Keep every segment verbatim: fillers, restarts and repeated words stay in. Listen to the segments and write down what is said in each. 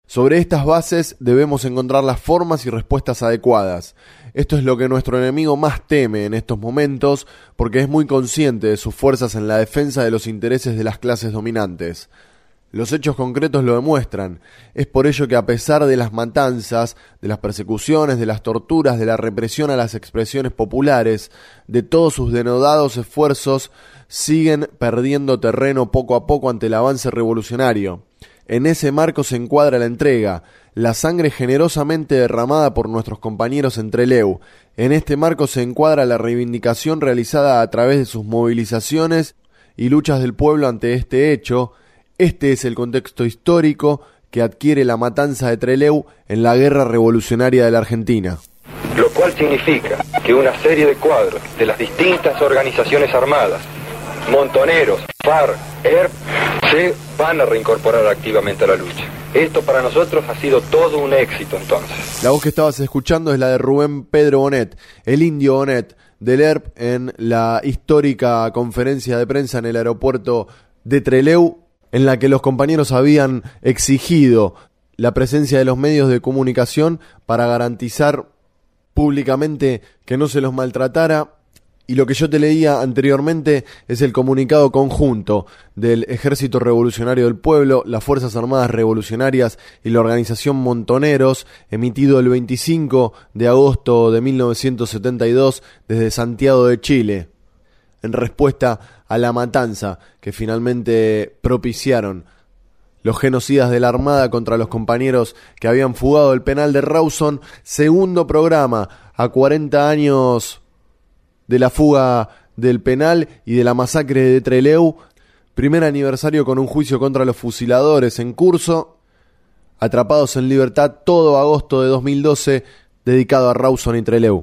Sobre estas bases debemos encontrar las formas y respuestas adecuadas. Esto es lo que nuestro enemigo más teme en estos momentos, porque es muy consciente de sus fuerzas en la defensa de los intereses de las clases dominantes. Los hechos concretos lo demuestran. Es por ello que a pesar de las matanzas, de las persecuciones, de las torturas, de la represión a las expresiones populares, de todos sus denodados esfuerzos, siguen perdiendo terreno poco a poco ante el avance revolucionario. En ese marco se encuadra la entrega, la sangre generosamente derramada por nuestros compañeros en Trelew. En este marco se encuadra la reivindicación realizada a través de sus movilizaciones y luchas del pueblo ante este hecho. Este es el contexto histórico que adquiere la matanza de Trelew en la guerra revolucionaria de la Argentina. Lo cual significa que una serie de cuadros de las distintas organizaciones armadas, montoneros, FARC, E R P, se van a reincorporar activamente a la lucha. Esto para nosotros ha sido todo un éxito entonces. La voz que estabas escuchando es la de Rubén Pedro Bonet, el indio Bonet del E R P, en la histórica conferencia de prensa en el aeropuerto de Trelew, en la que los compañeros habían exigido la presencia de los medios de comunicación para garantizar públicamente que no se los maltratara. Y lo que yo te leía anteriormente es el comunicado conjunto del Ejército Revolucionario del Pueblo, las Fuerzas Armadas Revolucionarias y la organización Montoneros, emitido el veinticinco de agosto de mil novecientos setenta y dos desde Santiago de Chile, en respuesta a la matanza que finalmente propiciaron los genocidas de la Armada contra los compañeros que habían fugado del penal de Rawson. Segundo programa a cuarenta años de la fuga del penal y de la masacre de Trelew. Primer aniversario con un juicio contra los fusiladores en curso. Atrapados en libertad todo agosto de dos mil doce, dedicado a Rawson y Trelew.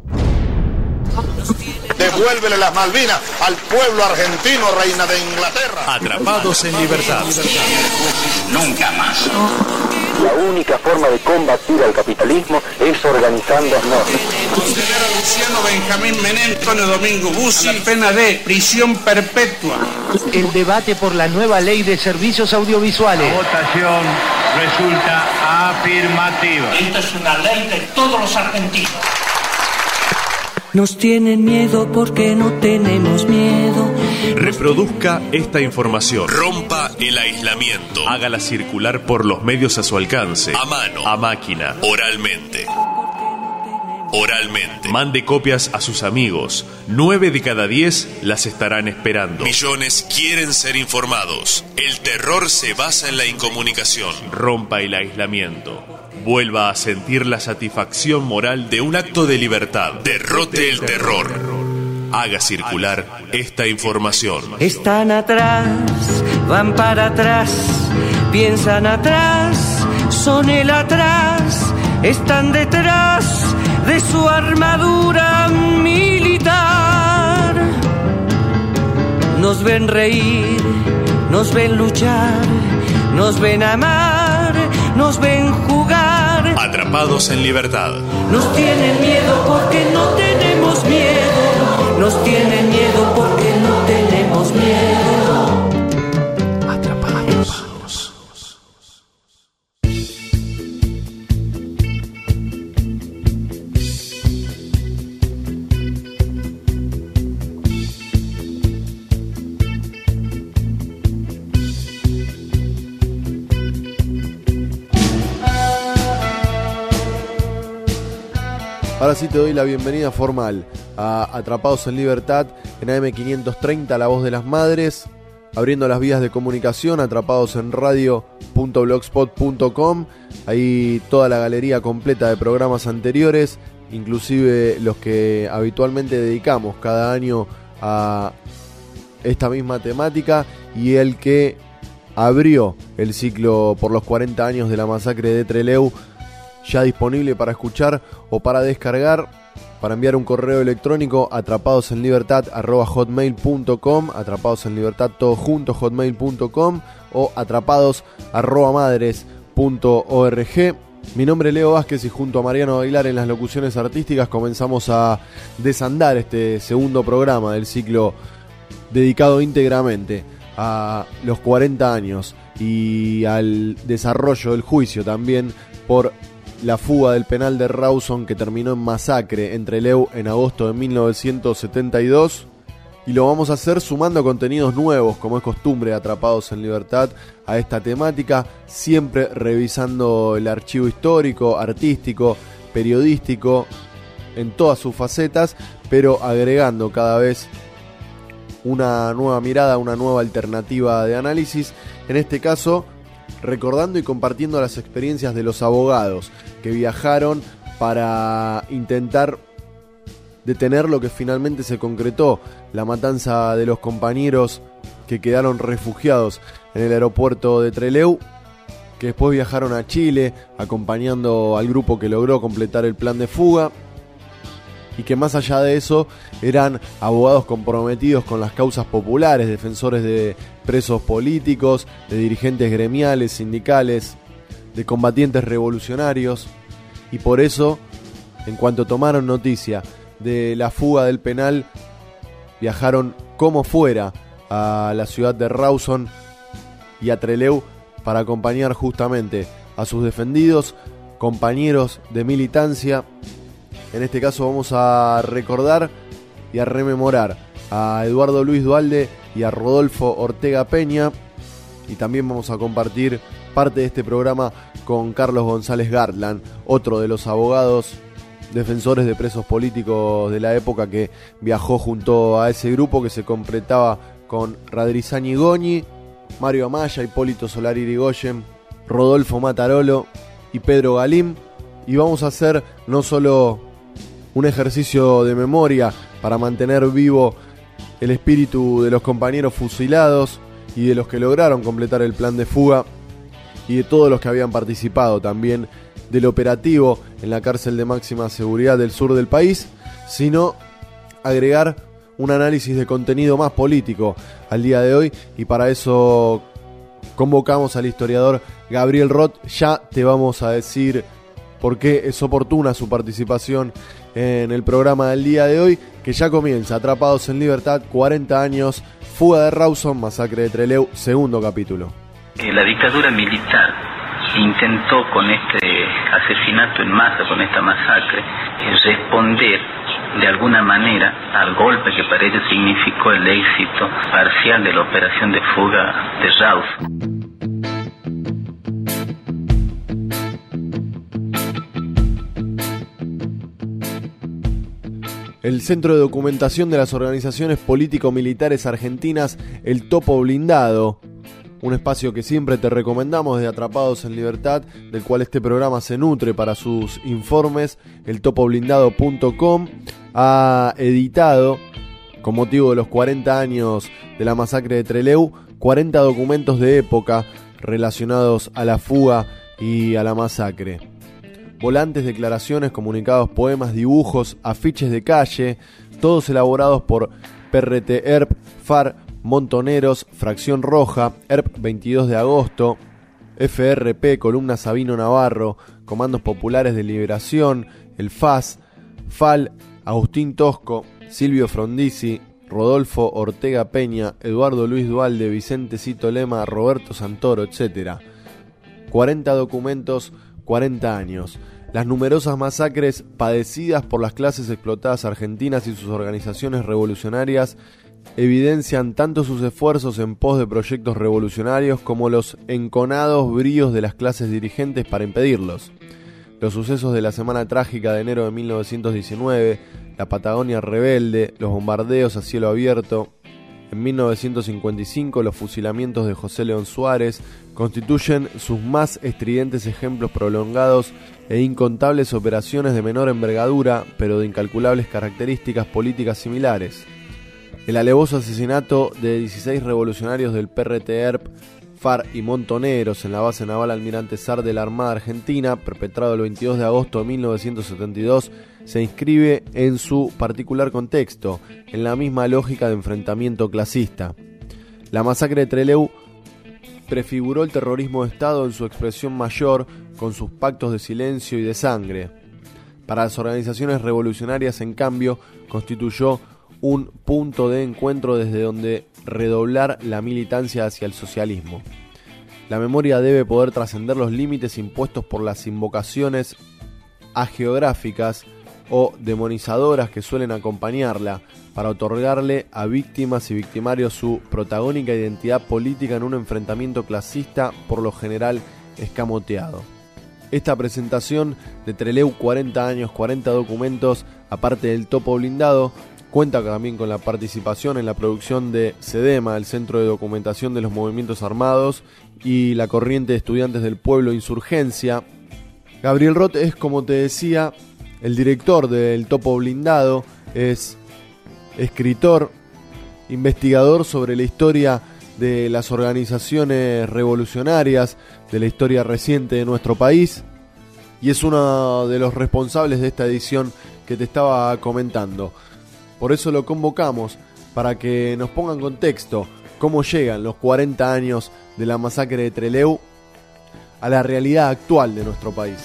Devuélvele las Malvinas al pueblo argentino, reina de Inglaterra. Atrapados en libertad. Nunca más. La única forma de combatir al capitalismo es organizándonos. Conceder a Luciano Benjamín Menem, Antonio Domingo Bussi, la pena de prisión perpetua. El debate por la nueva ley de servicios audiovisuales. La votación resulta afirmativa. Esta es una ley de todos los argentinos. Nos tienen miedo porque no tenemos miedo. Reproduzca esta información. Rompa el aislamiento. Hágala circular por los medios a su alcance. A mano, a máquina, oralmente. Oralmente. Mande copias a sus amigos. Nueve de cada diez las estarán esperando. Millones quieren ser informados. El terror se basa en la incomunicación. Rompa el aislamiento. Vuelva a sentir la satisfacción moral de un acto de libertad. Derrote el terror. Haga circular esta información. Están atrás, van para atrás, piensan atrás, son el atrás, están detrás de su armadura militar. Nos ven reír, nos ven luchar, nos ven amar, nos ven jugar. Atrapados en libertad. Nos tienen miedo porque no tenemos miedo. Nos tienen miedo porque no tenemos miedo. Atrapados. Ahora sí te doy la bienvenida formal a Atrapados en Libertad en A M quinientos treinta, La Voz de las Madres, abriendo las vías de comunicación, atrapados en radio punto blogspot punto com, ahí toda la galería completa de programas anteriores, inclusive los que habitualmente dedicamos cada año a esta misma temática, y el que abrió el ciclo por los cuarenta años de la masacre de Trelew, ya disponible para escuchar o para descargar, para enviar un correo electrónico atrapadosenlibertad arroba hotmail punto com, atrapadosenlibertad todo junto hotmail punto com, o atrapados arroba madres punto org. Mi nombre es Leo Vázquez y junto a Mariano Aguilar en las locuciones artísticas comenzamos a desandar este segundo programa del ciclo dedicado íntegramente a los cuarenta años y al desarrollo del juicio también por la fuga del penal de Rawson, que terminó en masacre en Trelew en agosto de mil novecientos setenta y dos. Y lo vamos a hacer sumando contenidos nuevos, como es costumbre, Atrapados en Libertad, a esta temática, siempre revisando el archivo histórico, artístico, periodístico, en todas sus facetas, pero agregando cada vez una nueva mirada, una nueva alternativa de análisis. En este caso, recordando y compartiendo las experiencias de los abogados que viajaron para intentar detener lo que finalmente se concretó, la matanza de los compañeros que quedaron refugiados en el aeropuerto de Trelew, que después viajaron a Chile acompañando al grupo que logró completar el plan de fuga, y que más allá de eso eran abogados comprometidos con las causas populares, defensores de presos políticos, de dirigentes gremiales, sindicales, de combatientes revolucionarios. Y por eso, en cuanto tomaron noticia de la fuga del penal, viajaron como fuera a la ciudad de Rawson y a Trelew para acompañar justamente a sus defendidos, compañeros de militancia. En este caso vamos a recordar y a rememorar a Eduardo Luis Duhalde y a Rodolfo Ortega Peña, y también vamos a compartir parte de este programa con Carlos González Garland, otro de los abogados defensores de presos políticos de la época, que viajó junto a ese grupo que se completaba con Radrizán Igoni, Mario Amaya, Hipólito Solari Irigoyen, Rodolfo Matarolo y Pedro Galim. Y vamos a hacer no solo un ejercicio de memoria para mantener vivo el espíritu de los compañeros fusilados y de los que lograron completar el plan de fuga, y de todos los que habían participado también del operativo en la cárcel de máxima seguridad del sur del país, sino agregar un análisis de contenido más político al día de hoy. Y para eso convocamos al historiador Gabriel Roth. Ya te vamos a decir por qué es oportuna su participación en el programa del día de hoy, que ya comienza. Atrapados en Libertad, cuarenta años, fuga de Rawson, masacre de Trelew, segundo capítulo. La dictadura militar intentó con este asesinato en masa, con esta masacre, responder de alguna manera al golpe que para ellos significó el éxito parcial de la operación de fuga de Rawson. El Centro de Documentación de las Organizaciones Político-Militares Argentinas, el Topo Blindado, un espacio que siempre te recomendamos de Atrapados en Libertad, del cual este programa se nutre para sus informes. El topo blindado punto com ha editado, con motivo de los cuarenta años de la masacre de Trelew, cuarenta documentos de época relacionados a la fuga y a la masacre. Volantes, declaraciones, comunicados, poemas, dibujos, afiches de calle, todos elaborados por P R T E R P, FAR, Montoneros, Fracción Roja, E R P veintidós de agosto, F R P, Columna Sabino Navarro, Comandos Populares de Liberación, el F A S, F A L, Agustín Tosco, Silvio Frondizi, Rodolfo Ortega Peña, Eduardo Luis Duhalde, Vicente Cito Lema, Roberto Santoro, etcétera. cuarenta documentos, cuarenta años. Las numerosas masacres padecidas por las clases explotadas argentinas y sus organizaciones revolucionarias evidencian tanto sus esfuerzos en pos de proyectos revolucionarios como los enconados bríos de las clases dirigentes para impedirlos. Los sucesos de la Semana Trágica de enero de mil novecientos diecinueve, la Patagonia rebelde, los bombardeos a cielo abierto, en mil novecientos cincuenta y cinco los fusilamientos de José León Suárez, constituyen sus más estridentes ejemplos prolongados e incontables operaciones de menor envergadura, pero de incalculables características políticas similares. El alevoso asesinato de dieciséis revolucionarios del P R T E R P, F A R y Montoneros en la base naval Almirante Sar de la Armada Argentina, perpetrado el veintidós de agosto de mil novecientos setenta y dos, se inscribe en su particular contexto, en la misma lógica de enfrentamiento clasista. La masacre de Trelew prefiguró el terrorismo de Estado en su expresión mayor, con sus pactos de silencio y de sangre. Para las organizaciones revolucionarias, en cambio, constituyó un punto de encuentro desde donde redoblar la militancia hacia el socialismo. La memoria debe poder trascender los límites impuestos por las invocaciones hagiográficas o demonizadoras que suelen acompañarla, para otorgarle a víctimas y victimarios su protagónica identidad política en un enfrentamiento clasista por lo general escamoteado. Esta presentación de Trelew cuarenta años, cuarenta documentos, aparte del topo blindado, cuenta también con la participación en la producción de CEDEMA, el Centro de Documentación de los Movimientos Armados, y la Corriente de Estudiantes del Pueblo Insurgencia. Gabriel Roth es, como te decía, el director del topo blindado, es escritor, investigador sobre la historia de las organizaciones revolucionarias, de la historia reciente de nuestro país, y es uno de los responsables de esta edición que te estaba comentando. Por eso lo convocamos, para que nos ponga en contexto cómo llegan los cuarenta años de la masacre de Trelew a la realidad actual de nuestro país.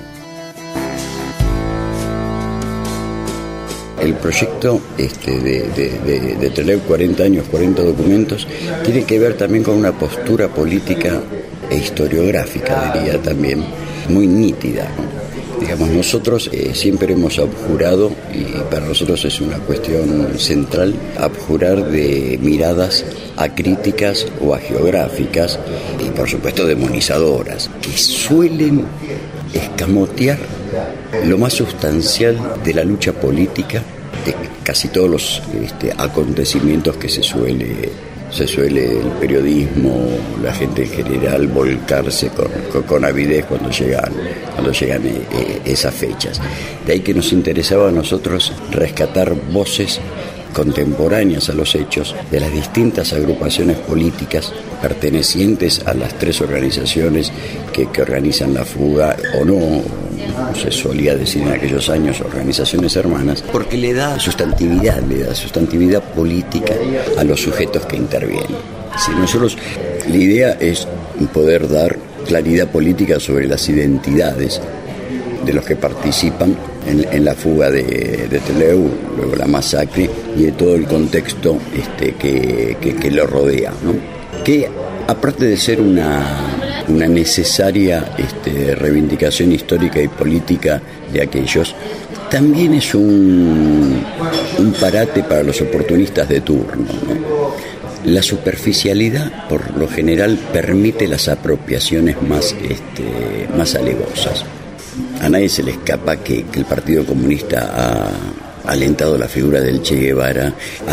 El proyecto este, de, de, de, de Trelew cuarenta años, cuarenta documentos, tiene que ver también con una postura política e historiográfica, diría también, muy nítida, ¿no? Digamos, nosotros eh, siempre hemos abjurado, y para nosotros es una cuestión central, abjurar de miradas acríticas o agiográficas, y por supuesto demonizadoras, que suelen escamotear lo más sustancial de la lucha política, de casi todos los este, acontecimientos que se suele se suele el periodismo, la gente en general, volcarse con, con, con avidez cuando llegan cuando llegan eh, eh, esas fechas. De ahí que nos interesaba a nosotros rescatar voces contemporáneas a los hechos de las distintas agrupaciones políticas pertenecientes a las tres organizaciones que, que organizan la fuga, o no, se solía decir en aquellos años organizaciones hermanas, porque le da sustantividad, le da sustantividad política a los sujetos que intervienen. Si nosotros, la idea es poder dar claridad política sobre las identidades de los que participan en, en la fuga de, de Trelew, luego la masacre y de todo el contexto este, que, que, que lo rodea, ¿no? Que aparte de ser una, una necesaria este, reivindicación histórica y política de aquellos, también es un, un parate para los oportunistas de turno, ¿no? La superficialidad, por lo general, permite las apropiaciones más, este, más alevosas. A nadie se le escapa que, que el Partido Comunista ha alentado la figura del Che Guevara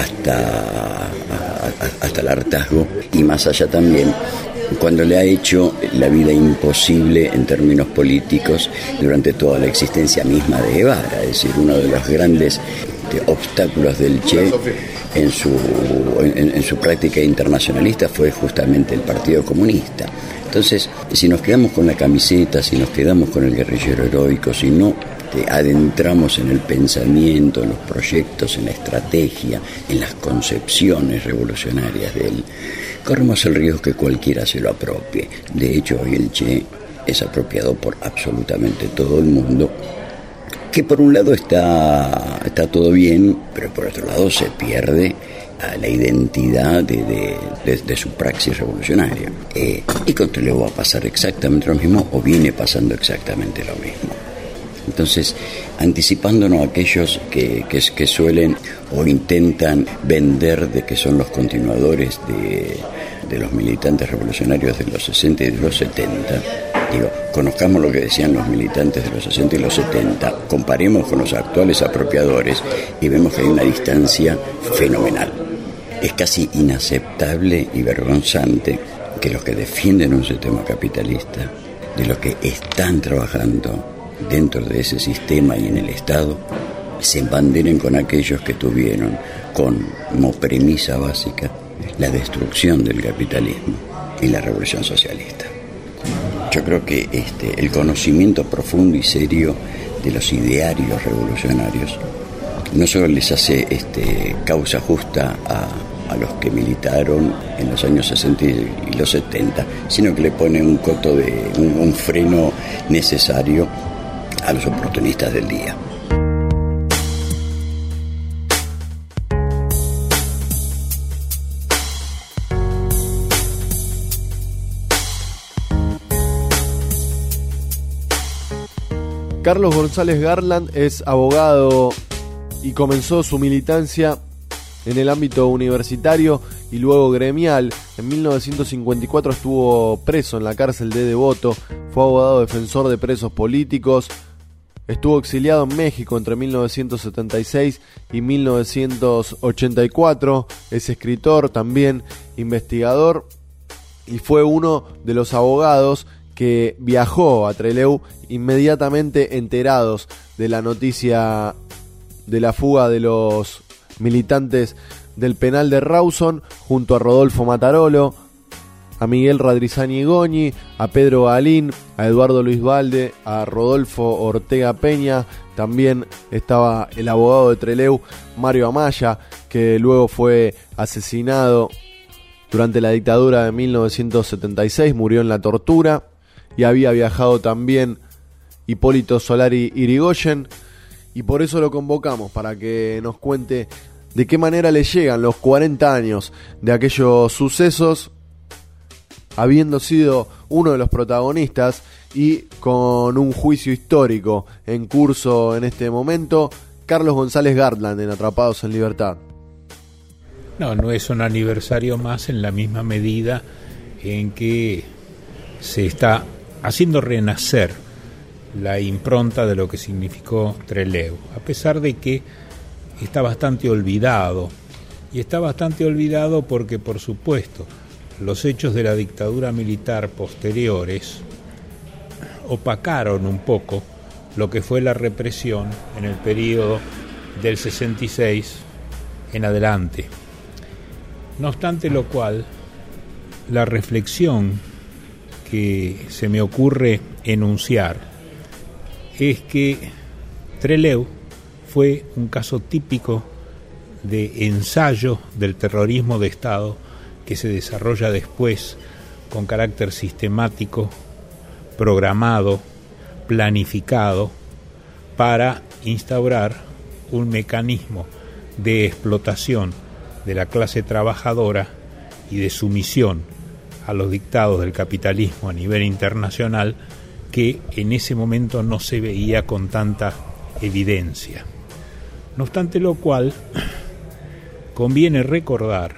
hasta, a, hasta el hartazgo, y más allá también, cuando le ha hecho la vida imposible en términos políticos durante toda la existencia misma de Guevara. Es decir, uno de los grandes de, obstáculos del Che en su, en, en su práctica internacionalista fue justamente el Partido Comunista. Entonces, si nos quedamos con la camiseta, si nos quedamos con el guerrillero heroico, si no te adentramos en el pensamiento, en los proyectos, en la estrategia, en las concepciones revolucionarias de él, corremos el riesgo que cualquiera se lo apropie. De hecho, hoy el Che es apropiado por absolutamente todo el mundo, que por un lado está, está todo bien, pero por otro lado se pierde a la identidad de, de, de, de su praxis revolucionaria. Eh, y con Trelew va a pasar exactamente lo mismo, o viene pasando exactamente lo mismo. Entonces, anticipándonos a aquellos que, que, que suelen o intentan vender de que son los continuadores de, de los militantes revolucionarios de los sesenta y de los setenta, digo, conozcamos lo que decían los militantes de los sesenta y los setenta, comparemos con los actuales apropiadores y vemos que hay una distancia fenomenal. Es casi inaceptable y vergonzante que los que defienden un sistema capitalista, de los que están trabajando dentro de ese sistema y en el Estado, se embanderen con aquellos que tuvieron como premisa básica la destrucción del capitalismo y la revolución socialista. Yo creo que este, el conocimiento profundo y serio de los idearios revolucionarios no solo les hace este, causa justa a, a los que militaron en los años sesenta y los setenta, sino que le pone un coto de un, un freno necesario a los oportunistas del día. Carlos González Garland es abogado y comenzó su militancia en el ámbito universitario y luego gremial. En mil novecientos cincuenta y cuatro estuvo preso en la cárcel de Devoto, fue abogado defensor de presos políticos, estuvo exiliado en México entre mil novecientos setenta y seis y mil novecientos ochenta y cuatro, es escritor también, investigador, y fue uno de los abogados que viajó a Trelew inmediatamente enterados de la noticia de la fuga de los militantes del penal de Rawson, junto a Rodolfo Matarolo, a Miguel Radrizani Goñi, a Pedro Galín, a Eduardo Luis Valde, a Rodolfo Ortega Peña. También estaba el abogado de Trelew, Mario Amaya, que luego fue asesinado durante la dictadura de mil novecientos setenta y seis, murió en la tortura. Y había viajado también Hipólito Solari Irigoyen, y por eso lo convocamos, para que nos cuente de qué manera le llegan los cuarenta años de aquellos sucesos, habiendo sido uno de los protagonistas y con un juicio histórico en curso en este momento. Carlos González Garland en Atrapados en Libertad. No, no es un aniversario más, en la misma medida en que se está haciendo renacer la impronta de lo que significó Trelew, a pesar de que está bastante olvidado, y está bastante olvidado porque, por supuesto, los hechos de la dictadura militar posteriores opacaron un poco lo que fue la represión en el periodo del sesenta y seis en adelante. No obstante lo cual, la reflexión que se me ocurre enunciar es que Trelew fue un caso típico de ensayo del terrorismo de Estado que se desarrolla después con carácter sistemático, programado, planificado, para instaurar un mecanismo de explotación de la clase trabajadora y de sumisión a los dictados del capitalismo a nivel internacional, que en ese momento no se veía con tanta evidencia. No obstante lo cual, conviene recordar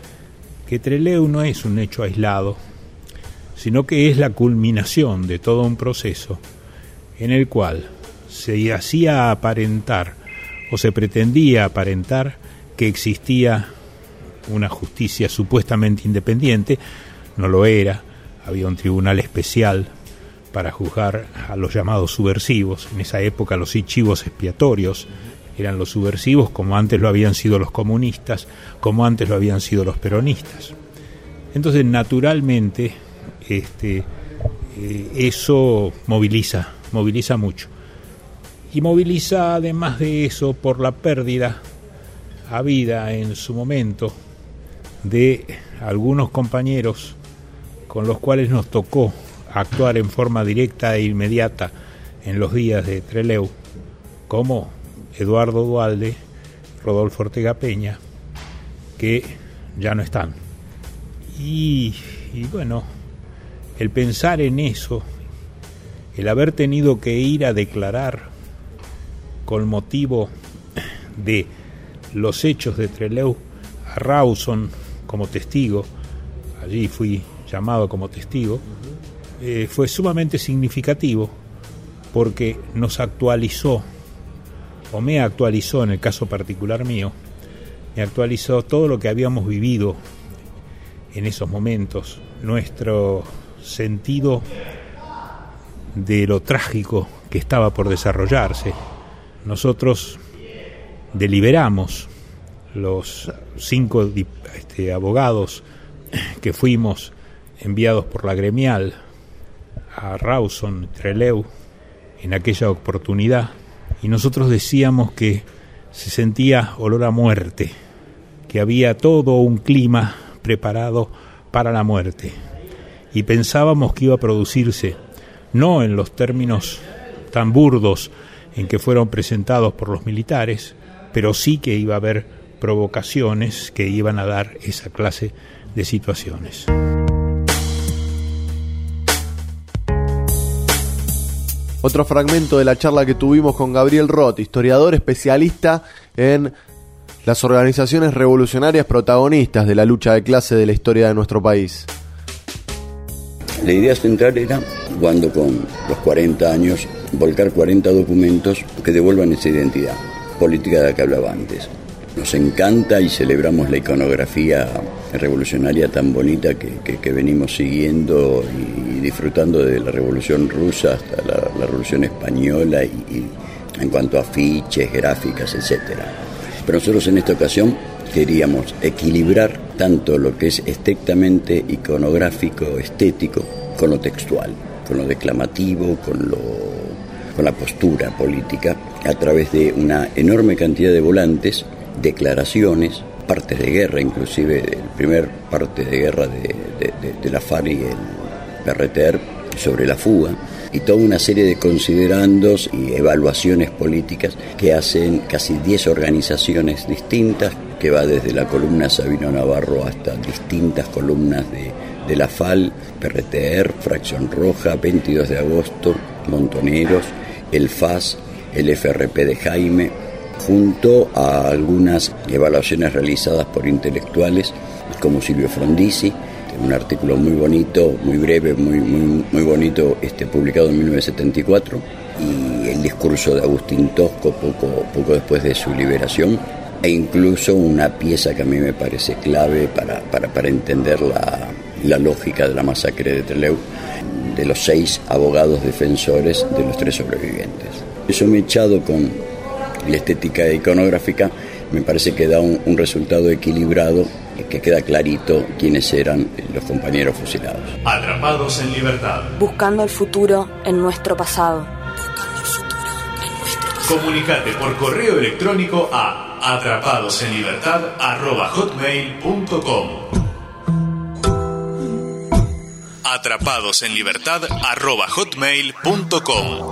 que Trelew no es un hecho aislado, sino que es la culminación de todo un proceso en el cual se hacía aparentar, o se pretendía aparentar, que existía una justicia supuestamente independiente. No lo era, había un tribunal especial para juzgar a los llamados subversivos. En esa época los chivos expiatorios eran los subversivos, como antes lo habían sido los comunistas, como antes lo habían sido los peronistas. Entonces, naturalmente, este, eh, eso moviliza, moviliza mucho. Y moviliza, además de eso, por la pérdida habida en su momento de algunos compañeros con los cuales nos tocó actuar en forma directa e inmediata en los días de Trelew, como Eduardo Duhalde, Rodolfo Ortega Peña, que ya no están. Y, y bueno, el pensar en eso, el haber tenido que ir a declarar con motivo de los hechos de Trelew a Rawson como testigo, allí fui llamado como testigo, eh, fue sumamente significativo, porque nos actualizó, o me actualizó en el caso particular mío, me actualizó todo lo que habíamos vivido en esos momentos, nuestro sentido de lo trágico que estaba por desarrollarse. Nosotros deliberamos, los cinco este, abogados que fuimos enviados por la gremial a Rawson, Trelew, en aquella oportunidad, y nosotros decíamos que se sentía olor a muerte, que había todo un clima preparado para la muerte, y pensábamos que iba a producirse, no en los términos tan burdos en que fueron presentados por los militares, pero sí que iba a haber provocaciones que iban a dar esa clase de situaciones. Otro fragmento de la charla que tuvimos con Gabriel Roth, historiador especialista en las organizaciones revolucionarias protagonistas de la lucha de clase de la historia de nuestro país. La idea central era, cuando con los cuarenta años, volcar cuarenta documentos que devuelvan esa identidad política de la que hablaba antes. Nos encanta y celebramos la iconografía revolucionaria tan bonita que, que, que venimos siguiendo y disfrutando de la Revolución Rusa hasta la, la Revolución Española y, y en cuanto a afiches, gráficas, etcétera. Pero nosotros en esta ocasión queríamos equilibrar tanto lo que es estrictamente iconográfico, estético, con lo textual, con lo declamativo, con, lo, con la postura política, a través de una enorme cantidad de volantes, declaraciones, partes de guerra, inclusive el primer parte de guerra de, de, de, de la FARC y el P R T E R sobre la fuga, y toda una serie de considerandos y evaluaciones políticas que hacen casi diez organizaciones distintas, que va desde la columna Sabino Navarro hasta distintas columnas de, de la F A L, P R T E R, Fracción Roja, veintidós de agosto, Montoneros, el F A S, el F R P de Jaime, junto a algunas evaluaciones realizadas por intelectuales como Silvio Frondizi, un artículo muy bonito, muy breve, muy muy muy bonito, este publicado en mil novecientos setenta y cuatro, y el discurso de Agustín Tosco poco poco después de su liberación, e incluso una pieza que a mí me parece clave para para para entender la la lógica de la masacre de Trelew, de los seis abogados defensores de los tres sobrevivientes. Eso mechado con la estética iconográfica me parece que da un, un resultado equilibrado, que queda clarito quiénes eran los compañeros fusilados. Atrapados en libertad. Buscando el futuro en nuestro pasado. Comunicate por correo electrónico a atrapadosenlibertad arroba hotmail punto com. atrapadosenlibertad arroba hotmail punto com.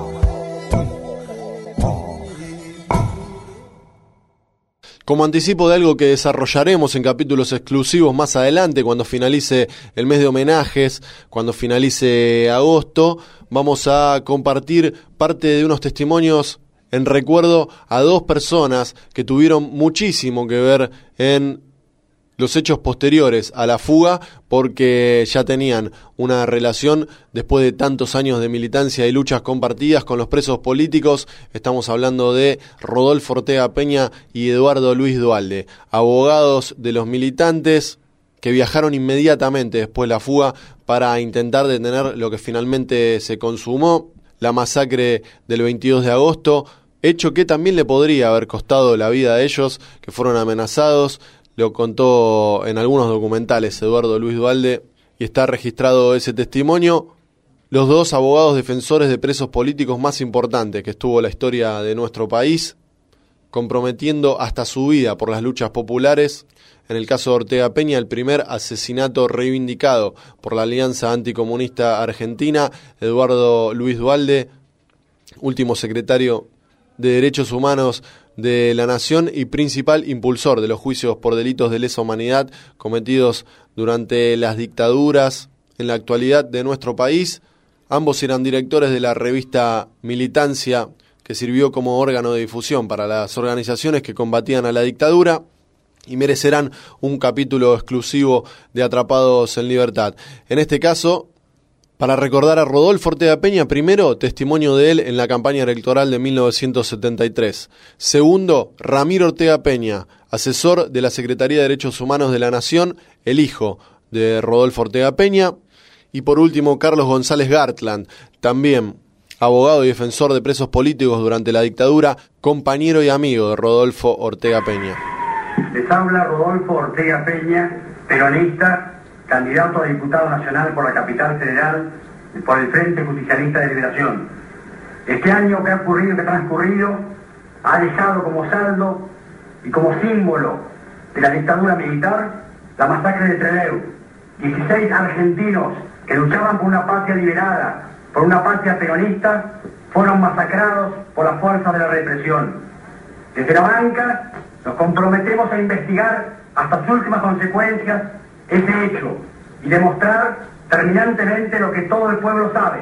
Como anticipo de algo que desarrollaremos en capítulos exclusivos más adelante, cuando finalice el mes de homenajes, cuando finalice agosto, vamos a compartir parte de unos testimonios en recuerdo a dos personas que tuvieron muchísimo que ver en los hechos posteriores a la fuga, porque ya tenían una relación después de tantos años de militancia y luchas compartidas con los presos políticos. Estamos hablando de Rodolfo Ortega Peña y Eduardo Luis Duhalde, abogados de los militantes que viajaron inmediatamente después de la fuga para intentar detener lo que finalmente se consumó, la masacre del veintidós de agosto, hecho que también le podría haber costado la vida a ellos, que fueron amenazados. Lo contó en algunos documentales Eduardo Luis Duhalde y está registrado ese testimonio. Los dos abogados defensores de presos políticos más importantes que estuvo la historia de nuestro país, comprometiendo hasta su vida por las luchas populares. En el caso de Ortega Peña, el primer asesinato reivindicado por la Alianza Anticomunista Argentina. Eduardo Luis Duhalde, último secretario de Derechos Humanos de la Nación y principal impulsor de los juicios por delitos de lesa humanidad cometidos durante las dictaduras en la actualidad de nuestro país. Ambos eran directores de la revista Militancia, que sirvió como órgano de difusión para las organizaciones que combatían a la dictadura, y merecerán un capítulo exclusivo de Atrapados en Libertad. En este caso, para recordar a Rodolfo Ortega Peña, primero, testimonio de él en la campaña electoral de mil novecientos setenta y tres. Segundo, Ramiro Ortega Peña, asesor de la Secretaría de Derechos Humanos de la Nación, el hijo de Rodolfo Ortega Peña. Y por último, Carlos González Gartland, también abogado y defensor de presos políticos durante la dictadura, compañero y amigo de Rodolfo Ortega Peña. Les habla Rodolfo Ortega Peña, peronista, candidato a diputado nacional por la capital federal por el Frente Justicialista de Liberación. Este año que ha ocurrido, que ha transcurrido, ha dejado como saldo y como símbolo de la dictadura militar la masacre de Trelew. dieciséis argentinos que luchaban por una patria liberada, por una patria peronista, fueron masacrados por las fuerzas de la represión. Desde la banca nos comprometemos a investigar hasta sus últimas consecuencias ese hecho y demostrar terminantemente lo que todo el pueblo sabe,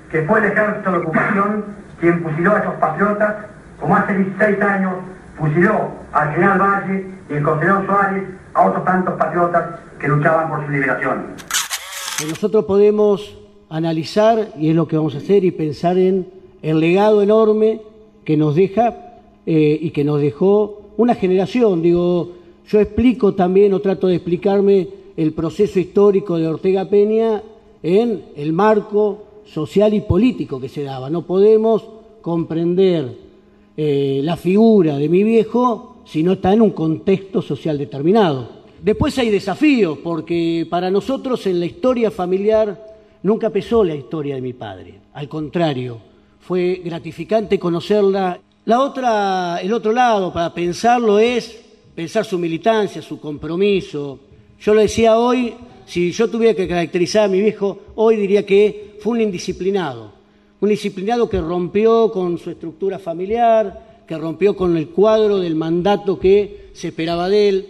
que fue el ejército de ocupación quien fusiló a esos patriotas, como hace dieciséis años fusiló al general Valle y el coronel Suárez a otros tantos patriotas que luchaban por su liberación. Nosotros podemos analizar, y es lo que vamos a hacer, y pensar en el legado enorme que nos deja eh, y que nos dejó una generación. Digo, yo explico también, o trato de explicarme, el proceso histórico de Ortega Peña en el marco social y político que se daba. No podemos comprender eh, la figura de mi viejo si no está en un contexto social determinado. Después hay desafíos, porque para nosotros en la historia familiar nunca pesó la historia de mi padre. Al contrario, fue gratificante conocerla. La otra, el otro lado, para pensarlo, es pensar su militancia, su compromiso. Yo lo decía hoy, si yo tuviera que caracterizar a mi viejo, hoy diría que fue un indisciplinado. Un indisciplinado que rompió con su estructura familiar, que rompió con el cuadro del mandato que se esperaba de él,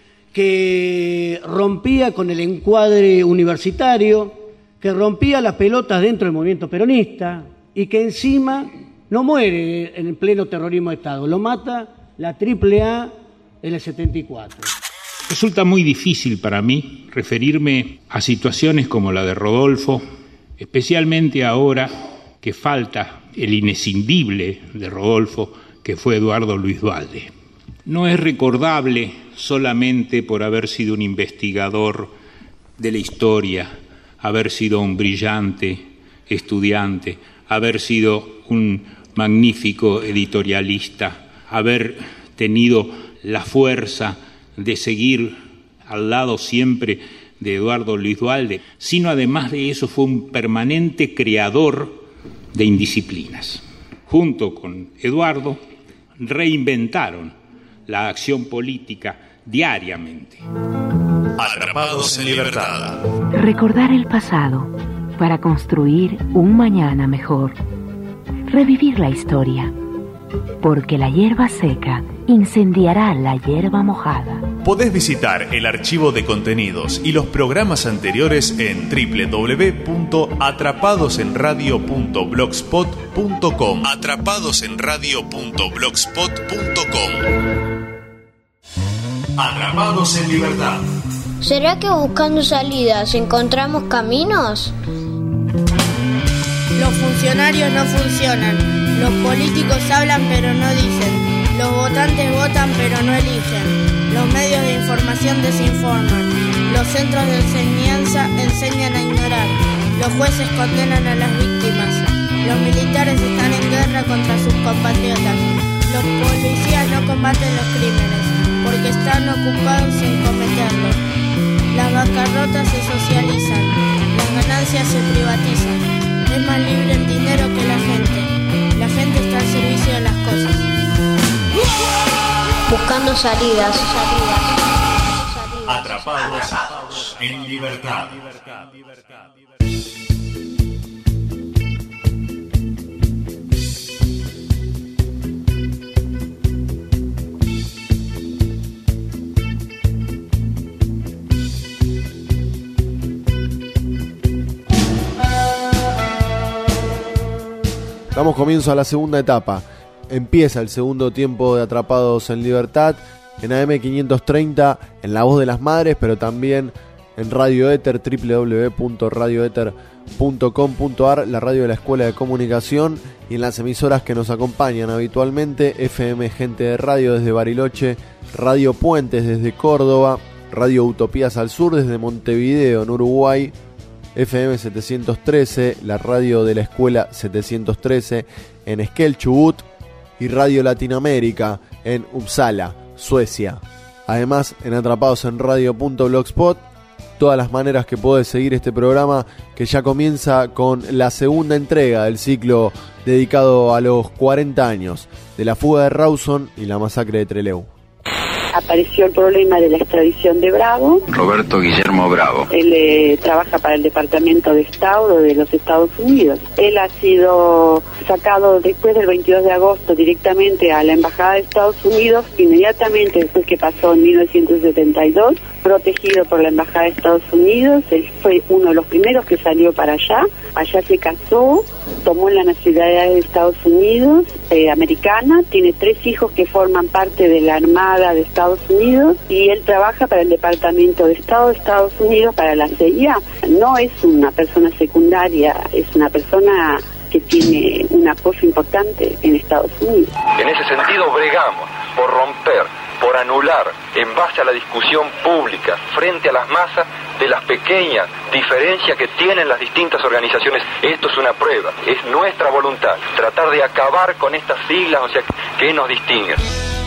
que rompía con el encuadre universitario, que rompía las pelotas dentro del movimiento peronista y que encima no muere en el pleno terrorismo de Estado, lo mata la triple A en el setenta y cuatro. Resulta muy difícil para mí referirme a situaciones como la de Rodolfo, especialmente ahora que falta el inescindible de Rodolfo, que fue Eduardo Luis Duhalde. No es recordable solamente por haber sido un investigador de la historia, haber sido un brillante estudiante, haber sido un magnífico editorialista, haber tenido la fuerza de seguir al lado siempre de Eduardo Luis Duhalde, sino además de eso fue un permanente creador de indisciplinas. Junto con Eduardo reinventaron la acción política diariamente. Atrapados en libertad. Recordar el pasado para construir un mañana mejor. Revivir la historia, porque la hierba seca incendiará la hierba mojada. Podés visitar el archivo de contenidos y los programas anteriores en doble u doble u doble u punto atrapadosenradio punto blogspot punto com. atrapadosenradio punto blogspot punto com. Atrapados en libertad. ¿Será que buscando salidas encontramos caminos? Los funcionarios no funcionan, los políticos hablan pero no dicen, los votantes votan pero no eligen, los medios de información desinforman, los centros de enseñanza enseñan a ignorar, los jueces condenan a las víctimas, los militares están en guerra contra sus compatriotas, los policías no combaten los crímenes porque están ocupados en cometerlos, las bancarrotas se socializan, las ganancias se privatizan. Es más libre el dinero que la gente. La gente está al servicio de las cosas. Buscando salidas. Atrapados en libertad. Damos comienzo a la segunda etapa. Empieza el segundo tiempo de Atrapados en Libertad en A M quinientos treinta, en La Voz de las Madres, pero también en Radio Éter, doble u doble u doble u punto radio éter punto com punto a r, la radio de la Escuela de Comunicación, y en las emisoras que nos acompañan habitualmente: F M Gente de Radio desde Bariloche, Radio Puentes desde Córdoba, Radio Utopías al Sur desde Montevideo en Uruguay, F M setecientos trece, la radio de la Escuela setecientos trece en Esquel, Chubut, y Radio Latinoamérica en Uppsala, Suecia. Además, en atrapados en radio punto blogspot, todas las maneras que podés seguir este programa, que ya comienza con la segunda entrega del ciclo dedicado a los cuarenta años de la fuga de Rawson y la masacre de Trelew. Apareció el problema de la extradición de Bravo. Roberto Guillermo Bravo. Él eh, trabaja para el Departamento de Estado de los Estados Unidos. Él ha sido sacado después del veintidós de agosto directamente a la Embajada de Estados Unidos, inmediatamente después que pasó en mil novecientos setenta y dos, protegido por la Embajada de Estados Unidos. Él fue uno de los primeros que salió para allá. Allá se casó, tomó la nacionalidad de Estados Unidos, eh, americana, tiene tres hijos que forman parte de la Armada de Estados Unidos y él trabaja para el Departamento de Estado de Estados Unidos, para la C I A. No es una persona secundaria, es una persona que tiene un apoyo importante en Estados Unidos. En ese sentido bregamos por romper, por anular, en base a la discusión pública, frente a las masas, de las pequeñas diferencias que tienen las distintas organizaciones. Esto es una prueba, es nuestra voluntad, tratar de acabar con estas siglas, o sea, que nos distinguen.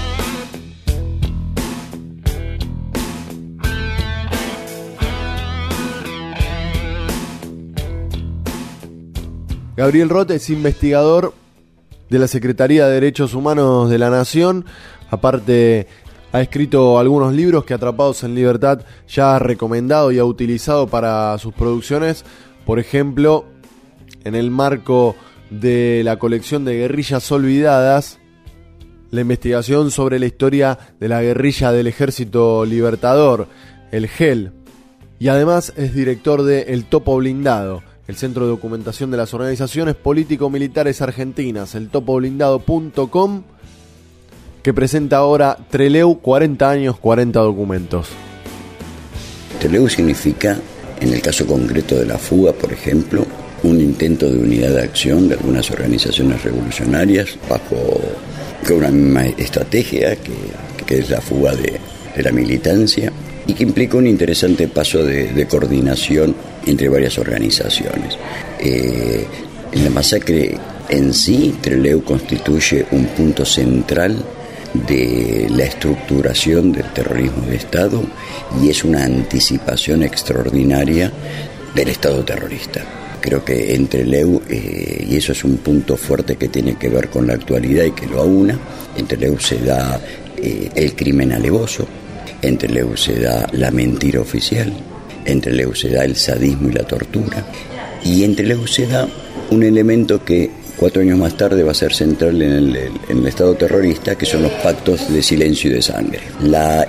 Gabriel Roth es investigador de la Secretaría de Derechos Humanos de la Nación. Aparte, ha escrito algunos libros que Atrapados en Libertad ya ha recomendado y ha utilizado para sus producciones. Por ejemplo, en el marco de la colección de Guerrillas Olvidadas, la investigación sobre la historia de la guerrilla del Ejército Libertador, el G E L. Y además es director de El Topo Blindado, el Centro de Documentación de las Organizaciones Político-Militares Argentinas, el topo blindado punto com, que presenta ahora Trelew, cuarenta años, cuarenta documentos. Trelew significa, en el caso concreto de la fuga, por ejemplo, un intento de unidad de acción de algunas organizaciones revolucionarias bajo una misma estrategia que, que es la fuga de, de la militancia, y que implica un interesante paso de, de coordinación entre varias organizaciones. Eh, en la masacre en sí, Trelew constituye un punto central de la estructuración del terrorismo de Estado y es una anticipación extraordinaria del Estado terrorista. Creo que en Trelew, eh, y eso es un punto fuerte que tiene que ver con la actualidad y que lo aúna, en Trelew se da eh, el crimen alevoso, en Trelew se da la mentira oficial, en Trelew se da el sadismo y la tortura, y en Trelew se da un elemento que cuatro años más tarde va a ser central en el, en el Estado terrorista, que son los pactos de silencio y de sangre. La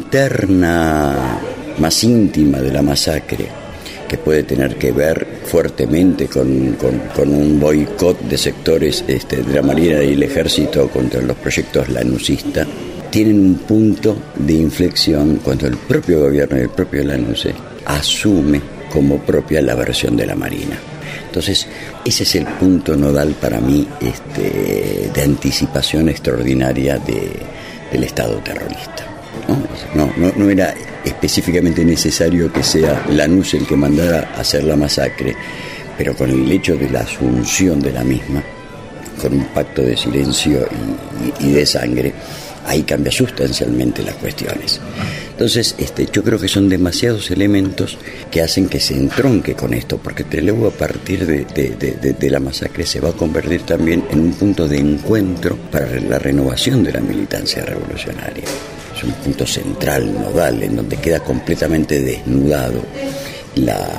interna más íntima de la masacre, que puede tener que ver fuertemente con, con, con un boicot de sectores este, de la Marina y el Ejército contra los proyectos lanusistas, tienen un punto de inflexión cuando el propio gobierno y el propio Lanuse asume como propia la versión de la Marina. Entonces, ese es el punto nodal para mí este, de anticipación extraordinaria de, del Estado terrorista. ¿No? No, no, no era específicamente necesario que sea Lanuse el que mandara a hacer la masacre, pero con el hecho de la asunción de la misma, con un pacto de silencio y, y, y de sangre, ahí cambia sustancialmente las cuestiones. Entonces, este, yo creo que son demasiados elementos que hacen que se entronque con esto, porque Trelew a partir de, de, de, de la masacre se va a convertir también en un punto de encuentro para la renovación de la militancia revolucionaria. Es un punto central, nodal, en donde queda completamente desnudado la,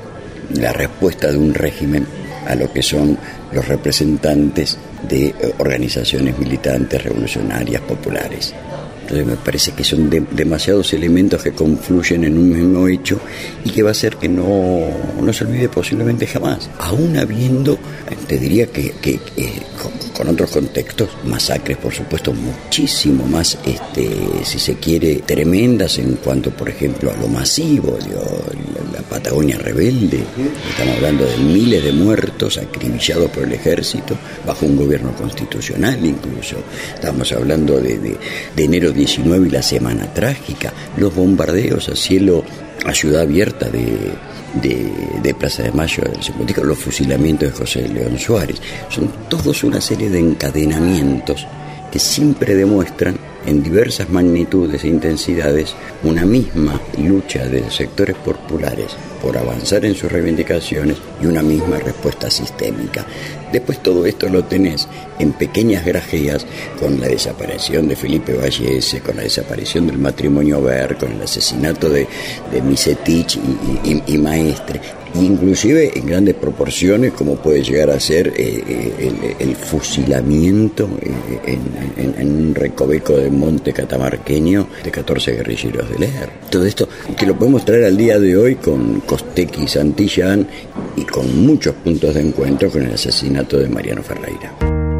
la respuesta de un régimen a lo que son los representantes de organizaciones militantes, revolucionarias, populares. Entonces me parece que son de, demasiados elementos que confluyen en un mismo hecho y que va a hacer que no, no se olvide posiblemente jamás. Aún habiendo, te diría que, que, que con, con otros contextos, masacres por supuesto muchísimo más, este, si se quiere, tremendas en cuanto por ejemplo a lo masivo, digo, la, la Patagonia rebelde. Estamos hablando de miles de muertos acribillados por el ejército bajo un gobierno constitucional incluso. Estamos hablando de, de, de enero diecinueve y la Semana Trágica, los bombardeos a cielo, a ciudad abierta de, de, de Plaza de Mayo del cincuenta y cinco, los fusilamientos de José León Suárez. Son todos una serie de encadenamientos que siempre demuestran en diversas magnitudes e intensidades una misma lucha de sectores populares por avanzar en sus reivindicaciones y una misma respuesta sistémica. Después todo esto lo tenés en pequeñas grajeas con la desaparición de Felipe Vallese, con la desaparición del matrimonio Ver, con el asesinato de, de Misetich y, y, y Maestre. inclusive en grandes proporciones, como puede llegar a ser eh, el, el fusilamiento eh, en, en, en un recoveco de monte catamarqueño de catorce guerrilleros del E R P. Todo esto que lo podemos traer al día de hoy con Costecchi y Santillán y con muchos puntos de encuentro con el asesinato de Mariano Ferreira.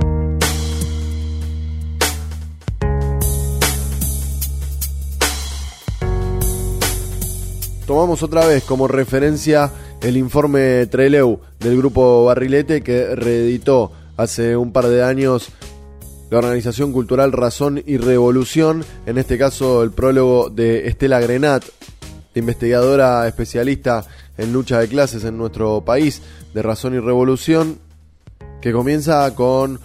Tomamos otra vez como referencia el informe Trelew del grupo Barrilete, que reeditó hace un par de años la organización cultural Razón y Revolución, en este caso el prólogo de Estela Grenat, investigadora especialista en lucha de clases en nuestro país, de Razón y Revolución, que comienza con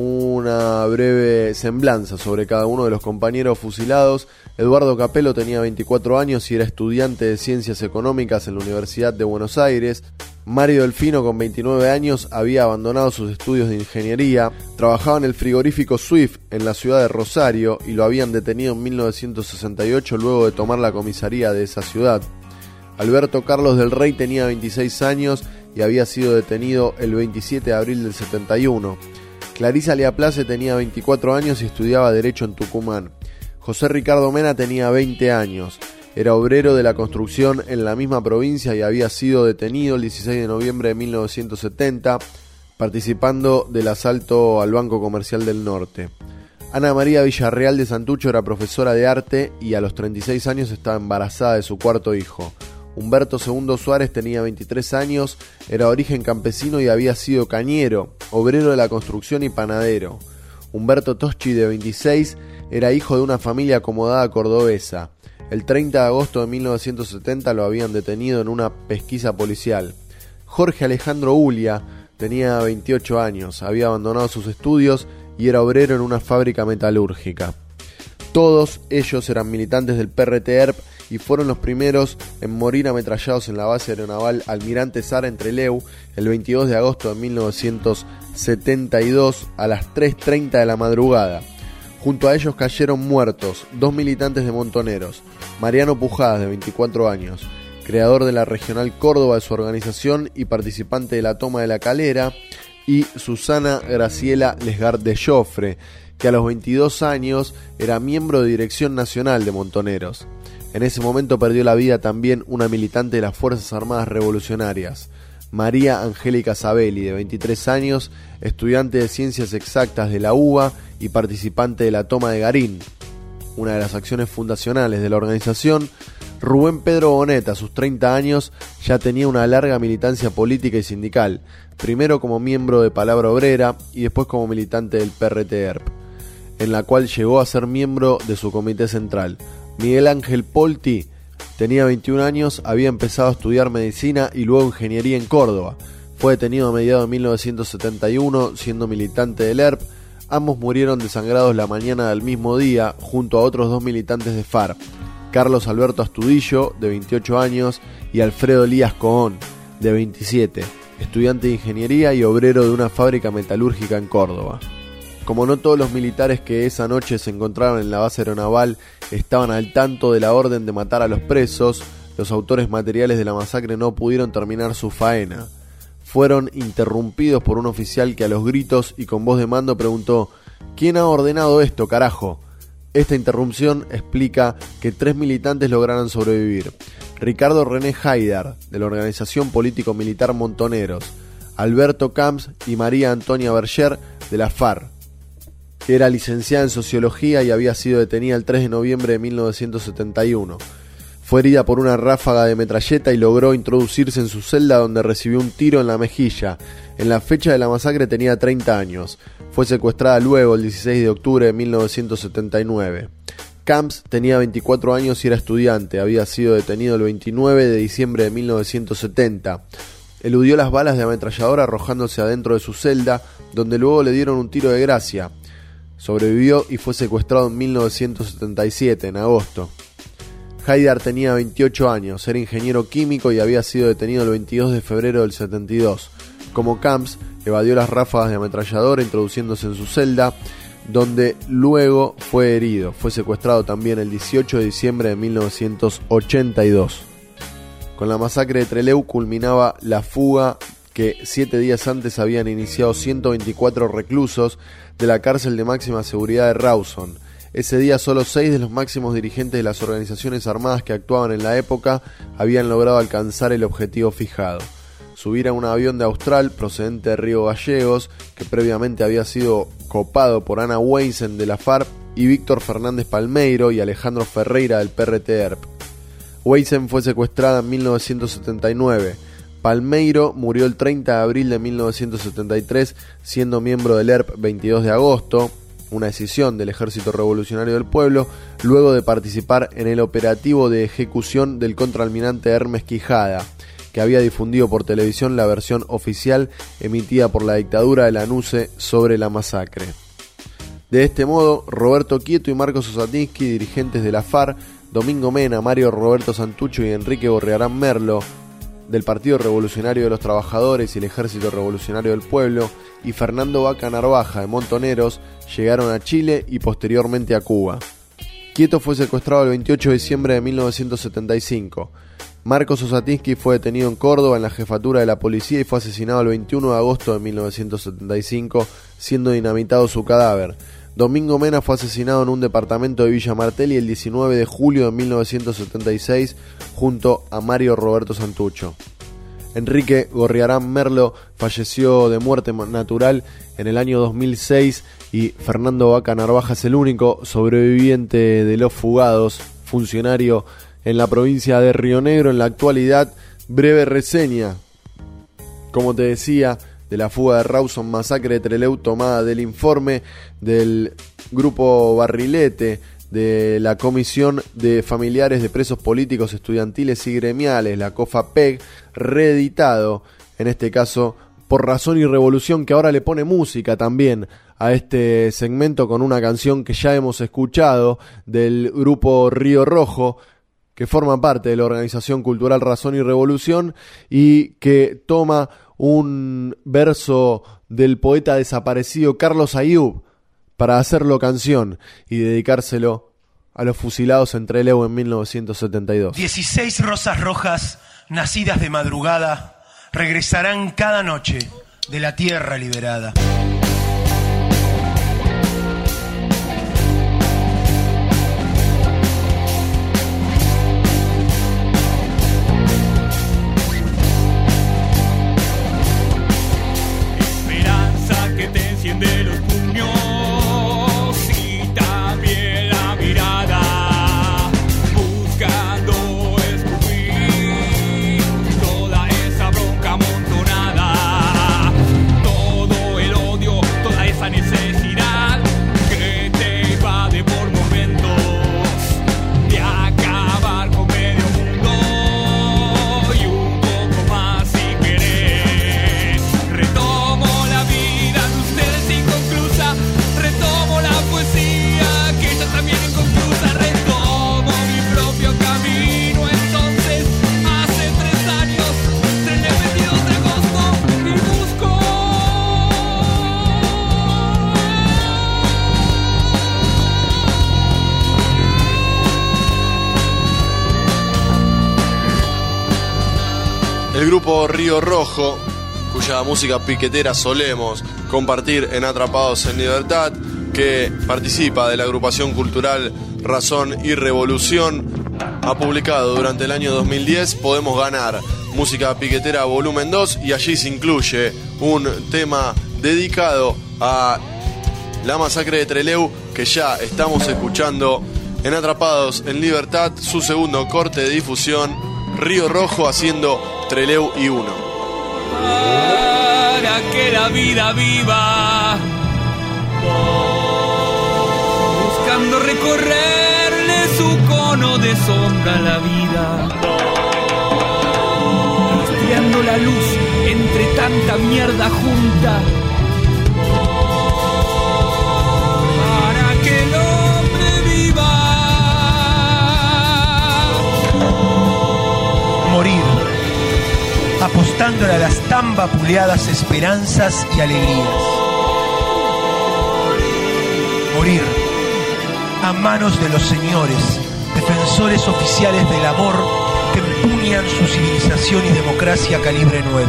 una breve semblanza sobre cada uno de los compañeros fusilados. Eduardo Capello tenía veinticuatro años y era estudiante de Ciencias Económicas en la Universidad de Buenos Aires. Mario Delfino, con veintinueve años, había abandonado sus estudios de ingeniería, trabajaba en el frigorífico Swift en la ciudad de Rosario y lo habían detenido en mil novecientos sesenta y ocho luego de tomar la comisaría de esa ciudad. Alberto Carlos del Rey tenía veintiséis años y había sido detenido el veintisiete de abril del setenta y uno. Clarisa Leaplace tenía veinticuatro años y estudiaba Derecho en Tucumán. José Ricardo Mena tenía veinte años. Era obrero de la construcción en la misma provincia y había sido detenido el dieciséis de noviembre de mil novecientos setenta, participando del asalto al Banco Comercial del Norte. Ana María Villarreal de Santucho era profesora de arte y a los treinta y seis años estaba embarazada de su cuarto hijo. Humberto segundo Suárez tenía veintitrés años, era de origen campesino y había sido cañero, obrero de la construcción y panadero. Humberto Toschi, de veintiséis, era hijo de una familia acomodada cordobesa. El treinta de agosto de mil novecientos setenta lo habían detenido en una pesquisa policial. Jorge Alejandro Ulia tenía veintiocho años, había abandonado sus estudios y era obrero en una fábrica metalúrgica. Todos ellos eran militantes del P R T E R P y fueron los primeros en morir ametrallados en la base aeronaval Almirante Sara en Trelew el veintidós de agosto de mil novecientos setenta y dos a las tres treinta de la madrugada. Junto a ellos cayeron muertos dos militantes de Montoneros: Mariano Pujadas, de veinticuatro años, creador de la Regional Córdoba de su organización y participante de la toma de La Calera, y Susana Graciela Lesgard de Joffre, que a los veintidós años era miembro de Dirección Nacional de Montoneros. En ese momento perdió la vida también una militante de las Fuerzas Armadas Revolucionarias, María Angélica Sabelli, de veintitrés años, estudiante de Ciencias Exactas de la U B A y participante de la toma de Garín, una de las acciones fundacionales de la organización. Rubén Pedro Bonet, a sus treinta años, ya tenía una larga militancia política y sindical, primero como miembro de Palabra Obrera y después como militante del P R T E R P, en la cual llegó a ser miembro de su comité central. Miguel Ángel Polti tenía veintiún años, había empezado a estudiar medicina y luego ingeniería en Córdoba. Fue detenido a mediados de mil novecientos setenta y uno, siendo militante del E R P. Ambos murieron desangrados la mañana del mismo día, junto a otros dos militantes de F A R, Carlos Alberto Astudillo, de veintiocho años, y Alfredo Elías Cohón, de veintisiete, estudiante de ingeniería y obrero de una fábrica metalúrgica en Córdoba. Como no todos los militares que esa noche se encontraron en la base aeronaval estaban al tanto de la orden de matar a los presos, los autores materiales de la masacre no pudieron terminar su faena. Fueron interrumpidos por un oficial que a los gritos y con voz de mando preguntó: ¿quién ha ordenado esto, carajo? Esta interrupción explica que tres militantes lograron sobrevivir: Ricardo René Haidar, de la organización político-militar Montoneros, Alberto Camps y María Antonia Berger, de la F A R. Era licenciada en Sociología y había sido detenida el tres de noviembre de mil novecientos setenta y uno. Fue herida por una ráfaga de metralleta y logró introducirse en su celda, donde recibió un tiro en la mejilla. En la fecha de la masacre tenía treinta años. Fue secuestrada luego el dieciséis de octubre de mil novecientos setenta y nueve. Camps tenía veinticuatro años y era estudiante. Había sido detenido el veintinueve de diciembre de mil novecientos setenta. Eludió las balas de ametralladora arrojándose adentro de su celda, donde luego le dieron un tiro de gracia. Sobrevivió y fue secuestrado en mil novecientos setenta y siete, en agosto. Haidar tenía veintiocho años, era ingeniero químico y había sido detenido el veintidós de febrero del setenta y dos. Como Camps, evadió las ráfagas de ametralladora introduciéndose en su celda, donde luego fue herido. Fue secuestrado también el dieciocho de diciembre de mil novecientos ochenta y dos. Con la masacre de Trelew culminaba la fuga que siete días antes habían iniciado ciento veinticuatro reclusos de la cárcel de máxima seguridad de Rawson. Ese día solo seis de los máximos dirigentes de las organizaciones armadas que actuaban en la época habían logrado alcanzar el objetivo fijado: subir a un avión de Austral procedente de Río Gallegos, que previamente había sido copado por Ana Weisen de la FARC y Víctor Fernández Palmeiro y Alejandro Ferreira del P R T E R P. Weisen fue secuestrada en mil novecientos setenta y nueve. Palmeiro murió el treinta de abril de mil novecientos setenta y tres, siendo miembro del E R P veintidós de agosto, una decisión del Ejército Revolucionario del Pueblo, luego de participar en el operativo de ejecución del contraalmirante Hermes Quijada, que había difundido por televisión la versión oficial emitida por la dictadura de Lanusse sobre la masacre. De este modo, Roberto Quieto y Marcos Osatinsky, dirigentes de la FARC, Domingo Mena, Mario Roberto Santucho y Enrique Gorriarán Merlo, del Partido Revolucionario de los Trabajadores y el Ejército Revolucionario del Pueblo, y Fernando Vaca Narvaja de Montoneros, llegaron a Chile y posteriormente a Cuba. Quieto fue secuestrado el veintiocho de diciembre de mil novecientos setenta y cinco. Marcos Osatinsky fue detenido en Córdoba en la jefatura de la policía y fue asesinado el veintiuno de agosto de mil novecientos setenta y cinco, siendo dinamitado su cadáver. Domingo Mena fue asesinado en un departamento de Villa Martelli el diecinueve de julio de mil novecientos setenta y seis junto a Mario Roberto Santucho. Enrique Gorriarán Merlo falleció de muerte natural en el año dos mil seis y Fernando Vaca Narvaja es el único sobreviviente de los fugados, funcionario en la provincia de Río Negro. En la actualidad, breve reseña, como te decía, de la fuga de Rawson, masacre de Trelew, tomada del informe del grupo Barrilete, de la Comisión de Familiares de Presos Políticos, Estudiantiles y Gremiales, la COFAPEG, reeditado, en este caso, por Razón y Revolución, que ahora le pone música también a este segmento con una canción que ya hemos escuchado del grupo Río Rojo, que forma parte de la organización cultural Razón y Revolución y que toma un verso del poeta desaparecido Carlos Ayub para hacerlo canción y dedicárselo a los fusilados en Trelew en mil novecientos setenta y dos. dieciséis rosas rojas nacidas de madrugada regresarán cada noche de la tierra liberada. De los puños y también la mirada, buscando escupir toda esa bronca amontonada, todo el odio, toda esa necesidad que te invade por momentos de acabar con medio mundo y un poco más si querés. Retomo la vida de ustedes inconclusa, retomo la poesía que ella también inconclusa, retomo mi propio camino. Entonces hace tres años, tres veintidós de agosto, y busco el grupo Río Rojo, cuya música piquetera solemos compartir en Atrapados en Libertad, que participa de la agrupación cultural Razón y Revolución, ha publicado durante el año dos mil diez Podemos Ganar, música piquetera volumen dos, y allí se incluye un tema dedicado a la masacre de Trelew, que ya estamos escuchando en Atrapados en Libertad, su segundo corte de difusión, Río Rojo haciendo Trelew y uno. Para que la vida viva, buscando recorrerle su cono de sombra a la vida, rastreando la luz entre tanta mierda junta, para que el hombre viva. Morir, apostándole a las tan vapuleadas esperanzas y alegrías. Morir a manos de los señores, defensores oficiales del amor que empuñan tenían su civilización y democracia calibre nueve.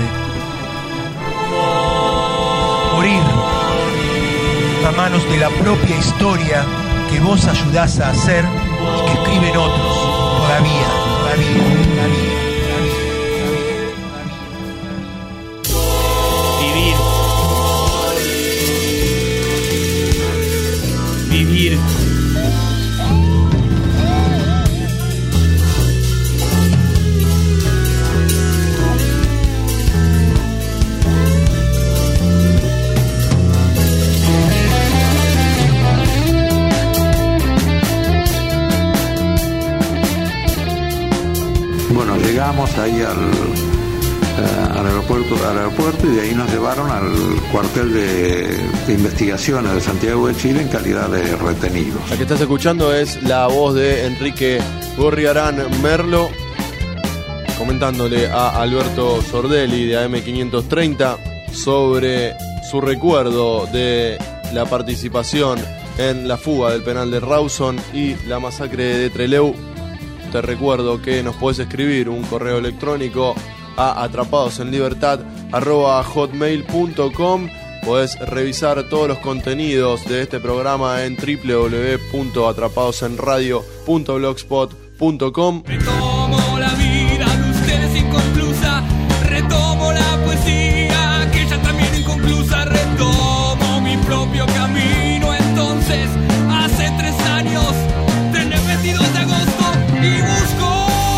Morir a manos de la propia historia que vos ayudás a hacer y que escriben otros, todavía, todavía, todavía. Vivir. Bueno, llegamos ahí al, al aeropuerto, al aeropuerto y de ahí nos llevaron al cuartel de, de investigaciones de Santiago de Chile en calidad de retenidos. La que estás escuchando es la voz de Enrique Gorriarán Merlo, comentándole a Alberto Sordelli de A M quinientos treinta sobre su recuerdo de la participación en la fuga del penal de Rawson y la masacre de Trelew. Te recuerdo que nos podés escribir un correo electrónico a atrapadosenlibertad arroba hotmail punto com. Podés revisar todos los contenidos de este programa en doble u doble u doble u punto atrapadosenradio punto blogspot punto com. Retomo la vida de ustedes inconclusa, retomo la poesía que ya también inconclusa, retomo mi propio camino. Entonces, hace tres años, del veintidós de agosto, y busco.